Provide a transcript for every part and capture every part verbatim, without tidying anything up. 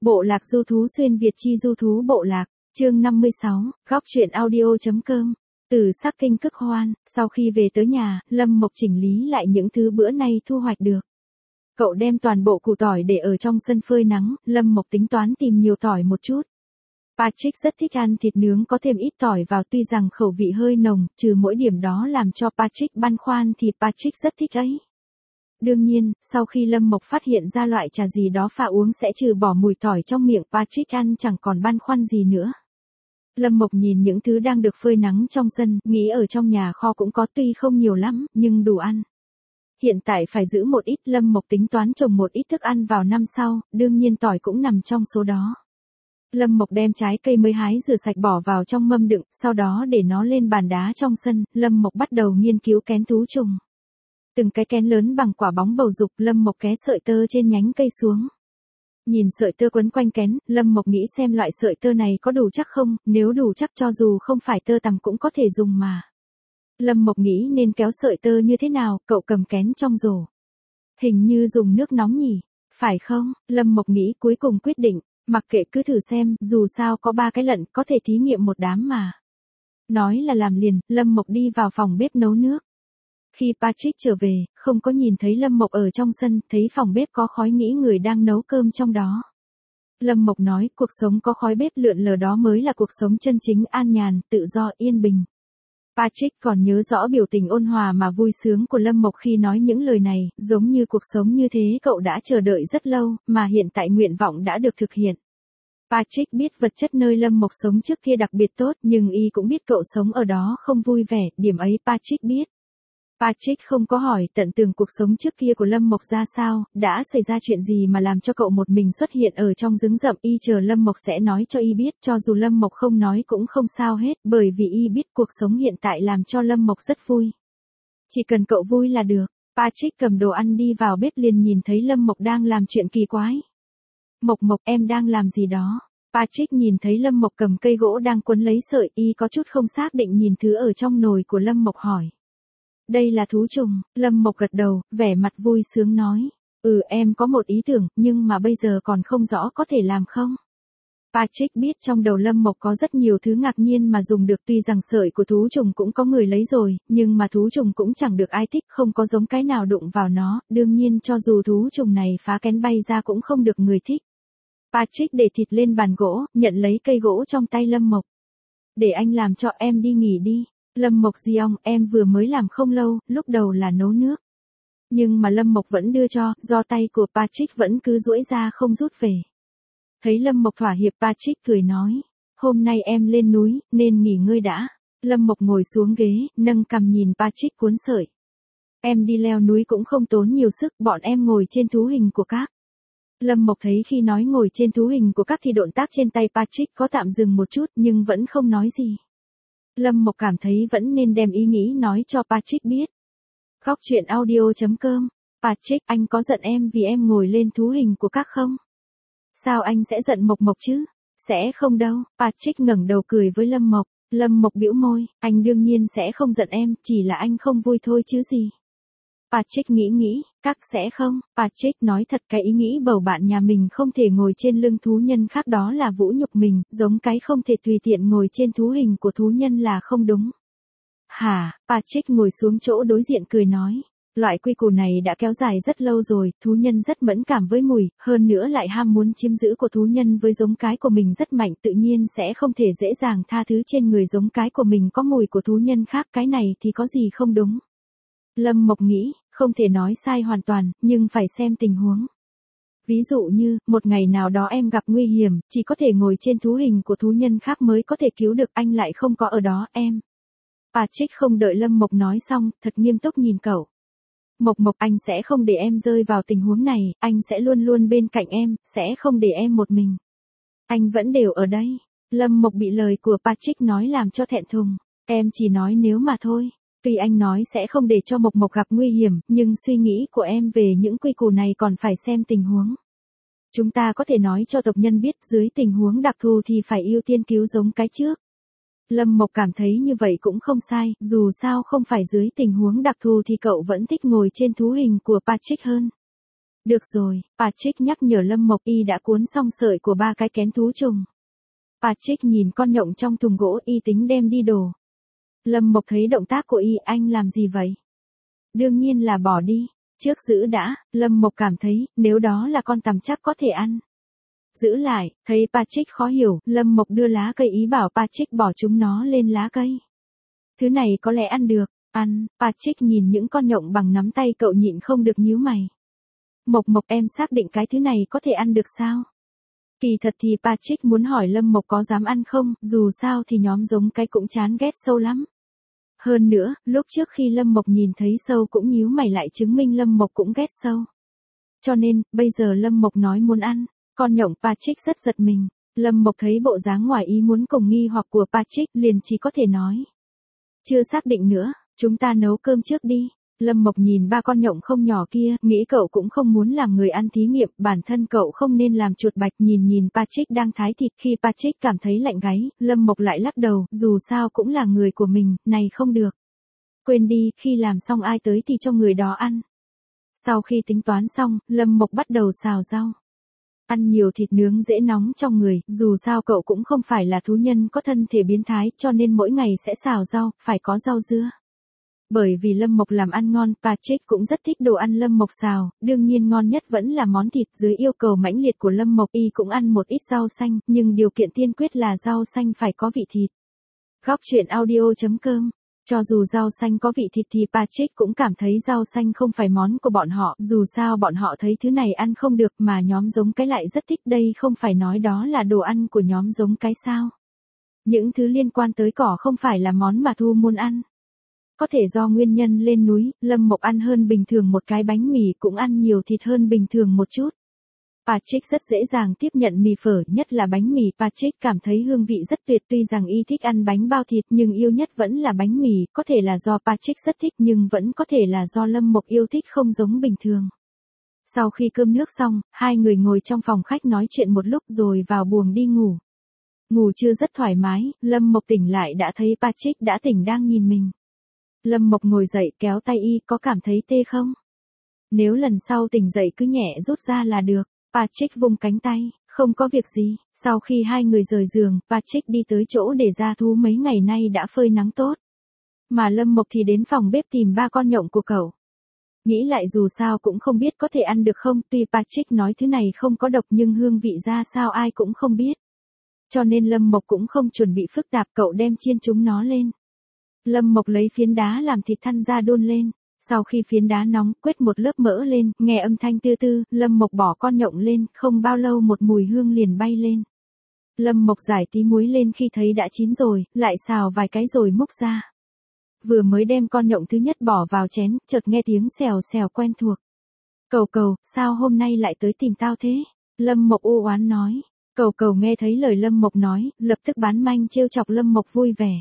Bộ lạc du thú xuyên Việt chi du thú bộ lạc, chương năm mươi sáu, góc truyện audio.com. Từ Sắc Kinh Cực Hoan, sau khi về tới nhà, Lâm Mộc chỉnh lý lại những thứ bữa nay thu hoạch được. Cậu đem toàn bộ củ tỏi để ở trong sân phơi nắng, Lâm Mộc tính toán tìm nhiều tỏi một chút. Patrick rất thích ăn thịt nướng có thêm ít tỏi vào, tuy rằng khẩu vị hơi nồng, trừ mỗi điểm đó làm cho Patrick băn khoăn thì Patrick rất thích ấy. Đương nhiên, sau khi Lâm Mộc phát hiện ra loại trà gì đó pha uống sẽ trừ bỏ mùi tỏi trong miệng, Patrick ăn chẳng còn băn khoăn gì nữa. Lâm Mộc nhìn những thứ đang được phơi nắng trong sân, nghĩ ở trong nhà kho cũng có, tuy không nhiều lắm, nhưng đủ ăn. Hiện tại phải giữ một ít, Lâm Mộc tính toán trồng một ít thức ăn vào năm sau, đương nhiên tỏi cũng nằm trong số đó. Lâm Mộc đem trái cây mới hái rửa sạch bỏ vào trong mâm đựng, sau đó để nó lên bàn đá trong sân, Lâm Mộc bắt đầu nghiên cứu kén thú trùng. Từng cái kén lớn bằng quả bóng bầu dục, Lâm Mộc ké sợi tơ trên nhánh cây xuống. Nhìn sợi tơ quấn quanh kén, Lâm Mộc nghĩ xem loại sợi tơ này có đủ chắc không, nếu đủ chắc cho dù không phải tơ tằm cũng có thể dùng mà. Lâm Mộc nghĩ nên kéo sợi tơ như thế nào, cậu cầm kén trong rổ. Hình như dùng nước nóng nhỉ, phải không? Lâm Mộc nghĩ cuối cùng quyết định, mặc kệ cứ thử xem, dù sao có ba cái lận, có thể thí nghiệm một đám mà. Nói là làm liền, Lâm Mộc đi vào phòng bếp nấu nước. Khi Patrick trở về, không có nhìn thấy Lâm Mộc ở trong sân, thấy phòng bếp có khói nghĩ người đang nấu cơm trong đó. Lâm Mộc nói, cuộc sống có khói bếp lượn lờ đó mới là cuộc sống chân chính, an nhàn, tự do, yên bình. Patrick còn nhớ rõ biểu tình ôn hòa mà vui sướng của Lâm Mộc khi nói những lời này, giống như cuộc sống như thế cậu đã chờ đợi rất lâu, mà hiện tại nguyện vọng đã được thực hiện. Patrick biết vật chất nơi Lâm Mộc sống trước kia đặc biệt tốt, nhưng y cũng biết cậu sống ở đó không vui vẻ, điểm ấy Patrick biết. Patrick không có hỏi tận tường cuộc sống trước kia của Lâm Mộc ra sao, đã xảy ra chuyện gì mà làm cho cậu một mình xuất hiện ở trong rừng rậm, y chờ Lâm Mộc sẽ nói cho y biết, cho dù Lâm Mộc không nói cũng không sao hết, bởi vì y biết cuộc sống hiện tại làm cho Lâm Mộc rất vui. Chỉ cần cậu vui là được. Patrick cầm đồ ăn đi vào bếp liền nhìn thấy Lâm Mộc đang làm chuyện kỳ quái. Mộc Mộc, em đang làm gì đó? Patrick nhìn thấy Lâm Mộc cầm cây gỗ đang quấn lấy sợi, y có chút không xác định nhìn thứ ở trong nồi của Lâm Mộc hỏi. Đây là thú trùng, Lâm Mộc gật đầu, vẻ mặt vui sướng nói. Ừ, em có một ý tưởng, nhưng mà bây giờ còn không rõ có thể làm không? Patrick biết trong đầu Lâm Mộc có rất nhiều thứ ngạc nhiên mà dùng được, tuy rằng sợi của thú trùng cũng có người lấy rồi, nhưng mà thú trùng cũng chẳng được ai thích, không có giống cái nào đụng vào nó, đương nhiên cho dù thú trùng này phá kén bay ra cũng không được người thích. Patrick để thịt lên bàn gỗ, nhận lấy cây gỗ trong tay Lâm Mộc. Để anh làm cho, em đi nghỉ đi. Lâm Mộc Giong, em vừa mới làm không lâu, lúc đầu là nấu nước. Nhưng mà Lâm Mộc vẫn đưa cho, do tay của Patrick vẫn cứ duỗi ra không rút về. Thấy Lâm Mộc thỏa hiệp, Patrick cười nói, hôm nay em lên núi, nên nghỉ ngơi đã. Lâm Mộc ngồi xuống ghế, nâng cằm nhìn Patrick cuốn sợi. Em đi leo núi cũng không tốn nhiều sức, bọn em ngồi trên thú hình của các. Lâm Mộc thấy khi nói ngồi trên thú hình của các thì động tác trên tay Patrick có tạm dừng một chút nhưng vẫn không nói gì. Lâm Mộc cảm thấy vẫn nên đem ý nghĩ nói cho Patrick biết. Góc truyện audio.com. Patrick, anh có giận em vì em ngồi lên thú hình của các không? Sao anh sẽ giận Mộc Mộc chứ? Sẽ không đâu. Patrick ngẩng đầu cười với Lâm Mộc. Lâm Mộc bĩu môi, anh đương nhiên sẽ không giận em, chỉ là anh không vui thôi chứ gì. Patrick nghĩ nghĩ, các sẽ không. Patrick nói thật, cái ý nghĩ bầu bạn nhà mình không thể ngồi trên lưng thú nhân khác đó là vũ nhục mình, giống cái không thể tùy tiện ngồi trên thú hình của thú nhân là không đúng. Hả? Patrick ngồi xuống chỗ đối diện cười nói. Loại quy củ này đã kéo dài rất lâu rồi, thú nhân rất mẫn cảm với mùi, hơn nữa lại ham muốn chiếm giữ của thú nhân với giống cái của mình rất mạnh, tự nhiên sẽ không thể dễ dàng tha thứ trên người giống cái của mình có mùi của thú nhân khác, cái này thì có gì không đúng. Lâm Mộc nghĩ, không thể nói sai hoàn toàn, nhưng phải xem tình huống. Ví dụ như, một ngày nào đó em gặp nguy hiểm, chỉ có thể ngồi trên thú hình của thú nhân khác mới có thể cứu được, anh lại không có ở đó, em. Patrick không đợi Lâm Mộc nói xong, thật nghiêm túc nhìn cậu. Mộc Mộc, anh sẽ không để em rơi vào tình huống này, anh sẽ luôn luôn bên cạnh em, sẽ không để em một mình. Anh vẫn đều ở đây. Lâm Mộc bị lời của Patrick nói làm cho thẹn thùng. Em chỉ nói nếu mà thôi. Tuy anh nói sẽ không để cho Mộc Mộc gặp nguy hiểm, nhưng suy nghĩ của em về những quy củ này còn phải xem tình huống. Chúng ta có thể nói cho tộc nhân biết dưới tình huống đặc thù thì phải ưu tiên cứu giống cái trước. Lâm Mộc cảm thấy như vậy cũng không sai, dù sao không phải dưới tình huống đặc thù thì cậu vẫn thích ngồi trên thú hình của Patrick hơn. Được rồi, Patrick nhắc nhở Lâm Mộc y đã cuốn xong sợi của ba cái kén thú trùng. Patrick nhìn con nhộng trong thùng gỗ y tính đem đi đổ. Lâm Mộc thấy động tác của y, anh làm gì vậy? Đương nhiên là bỏ đi, trước giữ đã, Lâm Mộc cảm thấy, nếu đó là con tằm chắc có thể ăn. Giữ lại, thấy Patrick khó hiểu, Lâm Mộc đưa lá cây ý bảo Patrick bỏ chúng nó lên lá cây. Thứ này có lẽ ăn được, ăn, Patrick nhìn những con nhộng bằng nắm tay cậu nhịn không được nhíu mày. Mộc Mộc em xác định cái thứ này có thể ăn được sao? Kỳ thật thì Patrick muốn hỏi Lâm Mộc có dám ăn không, dù sao thì nhóm giống cái cũng chán ghét sâu lắm. Hơn nữa, lúc trước khi Lâm Mộc nhìn thấy sâu cũng nhíu mày lại chứng minh Lâm Mộc cũng ghét sâu. Cho nên, bây giờ Lâm Mộc nói muốn ăn, con nhộng Patrick rất giật mình. Lâm Mộc thấy bộ dáng ngoài ý muốn cùng nghi hoặc của Patrick liền chỉ có thể nói. Chưa xác định nữa, chúng ta nấu cơm trước đi. Lâm Mộc nhìn ba con nhộng không nhỏ kia, nghĩ cậu cũng không muốn làm người ăn thí nghiệm, bản thân cậu không nên làm chuột bạch. Nhìn nhìn Patrick đang thái thịt, khi Patrick cảm thấy lạnh gáy, Lâm Mộc lại lắc đầu, dù sao cũng là người của mình, này không được. Quên đi, khi làm xong ai tới thì cho người đó ăn. Sau khi tính toán xong, Lâm Mộc bắt đầu xào rau. Ăn nhiều thịt nướng dễ nóng trong người, dù sao cậu cũng không phải là thú nhân có thân thể biến thái, cho nên mỗi ngày sẽ xào rau, phải có rau dưa. Bởi vì Lâm Mộc làm ăn ngon, Patrick cũng rất thích đồ ăn Lâm Mộc xào, đương nhiên ngon nhất vẫn là món thịt. Dưới yêu cầu mãnh liệt của Lâm Mộc, y cũng ăn một ít rau xanh, nhưng điều kiện tiên quyết là rau xanh phải có vị thịt. Góc truyện audio chấm com. Cho dù rau xanh có vị thịt thì Patrick cũng cảm thấy rau xanh không phải món của bọn họ, dù sao bọn họ thấy thứ này ăn không được mà nhóm giống cái lại rất thích, đây không phải nói đó là đồ ăn của nhóm giống cái sao. Những thứ liên quan tới cỏ không phải là món mà Thu muốn ăn. Có thể do nguyên nhân lên núi, Lâm Mộc ăn hơn bình thường một cái bánh mì cũng ăn nhiều thịt hơn bình thường một chút. Patrick rất dễ dàng tiếp nhận mì phở, nhất là bánh mì. Patrick cảm thấy hương vị rất tuyệt, tuy rằng y thích ăn bánh bao thịt nhưng yêu nhất vẫn là bánh mì, có thể là do Patrick rất thích nhưng vẫn có thể là do Lâm Mộc yêu thích không giống bình thường. Sau khi cơm nước xong, hai người ngồi trong phòng khách nói chuyện một lúc rồi vào buồng đi ngủ. Ngủ chưa rất thoải mái, Lâm Mộc tỉnh lại đã thấy Patrick đã tỉnh đang nhìn mình. Lâm Mộc ngồi dậy kéo tay y, có cảm thấy tê không? Nếu lần sau tỉnh dậy cứ nhẹ rút ra là được. Patrick vung cánh tay, không có việc gì. Sau khi hai người rời giường, Patrick đi tới chỗ để ra thú mấy ngày nay đã phơi nắng tốt. Mà Lâm Mộc thì đến phòng bếp tìm ba con nhộng của cậu. Nghĩ lại dù sao cũng không biết có thể ăn được không, tuy Patrick nói thứ này không có độc nhưng hương vị ra sao ai cũng không biết. Cho nên Lâm Mộc cũng không chuẩn bị phức tạp, cậu đem chiên chúng nó lên. Lâm Mộc lấy phiến đá làm thịt than ra đun lên. Sau khi phiến đá nóng, quét một lớp mỡ lên, nghe âm thanh tư tư, Lâm Mộc bỏ con nhộng lên, không bao lâu một mùi hương liền bay lên. Lâm Mộc giải tí muối lên khi thấy đã chín rồi, lại xào vài cái rồi múc ra. Vừa mới đem con nhộng thứ nhất bỏ vào chén, chợt nghe tiếng xèo xèo quen thuộc. Cầu Cầu, sao hôm nay lại tới tìm tao thế? Lâm Mộc u oán nói. Cầu Cầu nghe thấy lời Lâm Mộc nói, lập tức bán manh trêu chọc Lâm Mộc vui vẻ.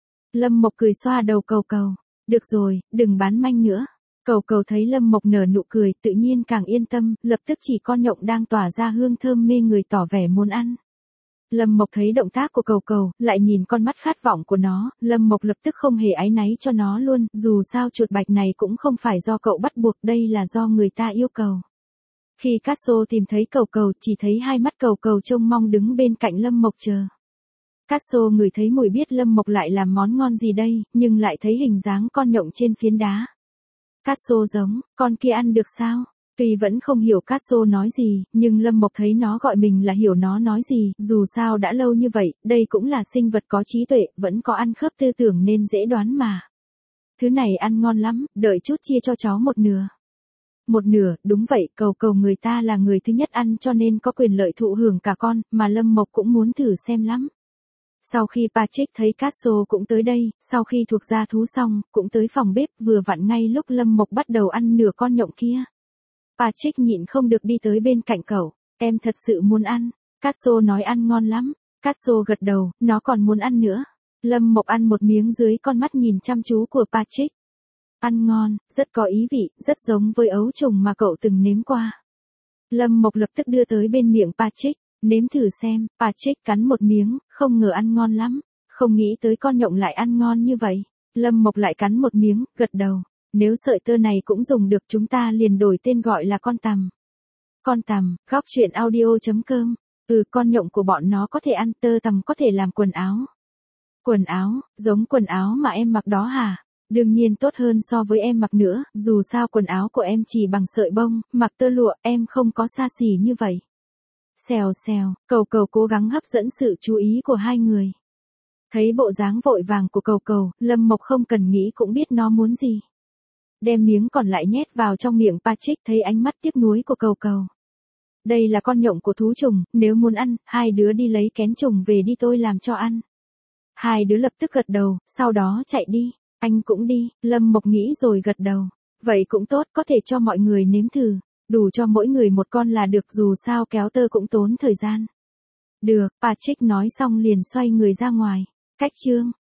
Lâm Mộc cười xoa đầu Cầu Cầu. Được rồi, đừng bán manh nữa. Cầu Cầu thấy Lâm Mộc nở nụ cười, tự nhiên càng yên tâm, lập tức chỉ con nhộng đang tỏa ra hương thơm mê người tỏ vẻ muốn ăn. Lâm Mộc thấy động tác của Cầu Cầu, lại nhìn con mắt khát vọng của nó, Lâm Mộc lập tức không hề áy náy cho nó luôn, dù sao chuột bạch này cũng không phải do cậu bắt buộc, đây là do người ta yêu cầu. Khi Casso tìm thấy Cầu Cầu, chỉ thấy hai mắt Cầu Cầu trông mong đứng bên cạnh Lâm Mộc chờ. Casso ngửi thấy mùi biết Lâm Mộc lại làm món ngon gì đây, nhưng lại thấy hình dáng con nhộng trên phiến đá. Casso giống, con kia ăn được sao? Tuy vẫn không hiểu Casso nói gì, nhưng Lâm Mộc thấy nó gọi mình là hiểu nó nói gì, dù sao đã lâu như vậy, đây cũng là sinh vật có trí tuệ, vẫn có ăn khớp tư tưởng nên dễ đoán mà. Thứ này ăn ngon lắm, đợi chút chia cho cháu một nửa. Một nửa, đúng vậy, Cầu Cầu người ta là người thứ nhất ăn cho nên có quyền lợi thụ hưởng cả con, mà Lâm Mộc cũng muốn thử xem lắm. Sau khi Patrick thấy Casso cũng tới đây, sau khi thuộc gia thú xong, cũng tới phòng bếp, vừa vặn ngay lúc Lâm Mộc bắt đầu ăn nửa con nhộng kia. Patrick nhịn không được đi tới bên cạnh cậu, em thật sự muốn ăn. Casso nói ăn ngon lắm. Casso gật đầu, nó còn muốn ăn nữa. Lâm Mộc ăn một miếng dưới con mắt nhìn chăm chú của Patrick. Ăn ngon, rất có ý vị, rất giống với ấu trùng mà cậu từng nếm qua. Lâm Mộc lập tức đưa tới bên miệng Patrick. Nếm thử xem. Patrick cắn một miếng, không ngờ ăn ngon lắm. Không nghĩ tới con nhộng lại ăn ngon như vậy. Lâm Mộc lại cắn một miếng, gật đầu. Nếu sợi tơ này cũng dùng được chúng ta liền đổi tên gọi là con tằm. con tằm, góc truyện audio.com. Ừ, con nhộng của bọn nó có thể ăn, tơ tằm có thể làm quần áo. Quần áo, giống quần áo mà em mặc đó hả? Đương nhiên tốt hơn so với em mặc nữa, dù sao quần áo của em chỉ bằng sợi bông, mặc tơ lụa, em không có xa xỉ như vậy. Xèo xèo, Cầu Cầu cố gắng hấp dẫn sự chú ý của hai người. Thấy bộ dáng vội vàng của Cầu Cầu, Lâm Mộc không cần nghĩ cũng biết nó muốn gì. Đem miếng còn lại nhét vào trong miệng Patrick, thấy ánh mắt tiếc nuối của Cầu Cầu. Đây là con nhộng của thú trùng, nếu muốn ăn, hai đứa đi lấy kén trùng về đi, tôi làm cho ăn. Hai đứa lập tức gật đầu, sau đó chạy đi. Anh cũng đi, Lâm Mộc nghĩ rồi gật đầu. Vậy cũng tốt, có thể cho mọi người nếm thử. Đủ cho mỗi người một con là được, dù sao kéo tơ cũng tốn thời gian. Được, Patrick nói xong liền xoay người ra ngoài. Cách chương